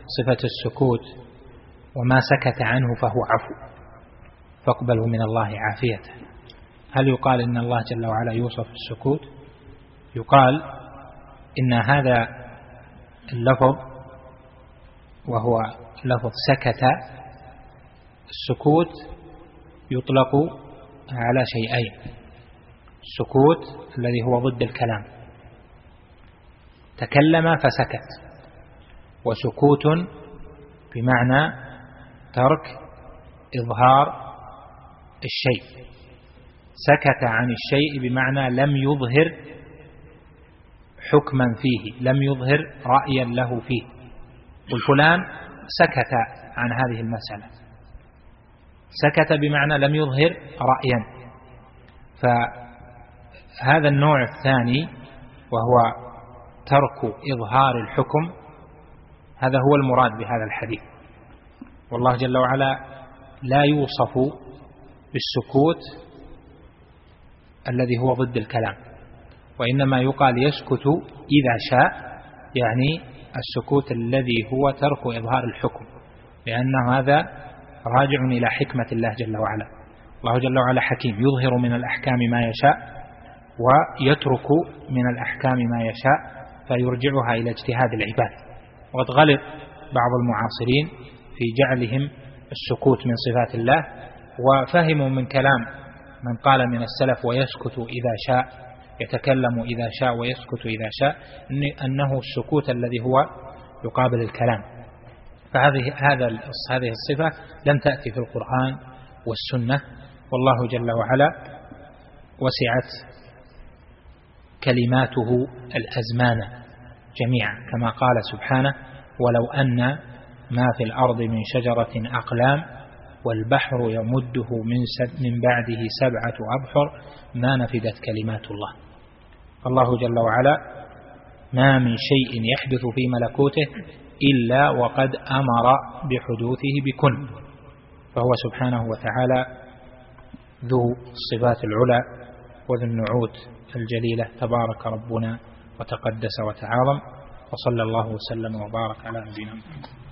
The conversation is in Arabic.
صفة السكوت وما سكت عنه فهو عفو فاقبله من الله عافيته. هل يقال إن الله جل وعلا يوصف السكوت؟ يقال إن هذا اللفظ وهو لفظ سكت، السكوت يطلق على شيئين: السكوت الذي هو ضد الكلام، تكلم فسكت، وسكوت بمعنى ترك إظهار الشيء. سكت عن الشيء بمعنى لم يظهر حكما فيه، لم يظهر رأيا له فيه. والفلان سكت عن هذه المسألة، سكت بمعنى لم يظهر رأيا. فهذا النوع الثاني وهو ترك إظهار الحكم، هذا هو المراد بهذا الحديث. والله جل وعلا لا يوصف بالسكوت الذي هو ضد الكلام، وإنما يقال يسكت إذا شاء، يعني السكوت الذي هو ترك إظهار الحكم، لأنه هذا راجع إلى حكمة الله جل وعلا. الله جل وعلا حكيم، يظهر من الأحكام ما يشاء ويترك من الأحكام ما يشاء، فيرجعها إلى اجتهاد العباد. وقد غلط بعض المعاصرين في جعلهم السكوت من صفات الله، وفهموا من كلام من قال من السلف ويسكت إذا شاء، يتكلم إذا شاء ويسكت إذا شاء، أنه السكوت الذي هو يقابل الكلام. هذه الصفة لم تأتي في القرآن والسنة، والله جل وعلا وسعت كلماته الأزمان جميعا، كما قال سبحانه: ولو أن ما في الأرض من شجرة أقلام والبحر يمده من بعده 7 أبحر ما نفدت كلمات الله. الله جل وعلا ما من شيء يحدث في ملكوته إلا وقد أمر بحدوثه بكن، فهو سبحانه وتعالى ذو الصفات العلى وذو النعوت الجليلة، تبارك ربنا وتقدس وتعاظم، وصلى الله وسلم وبارك على نبينا محمد.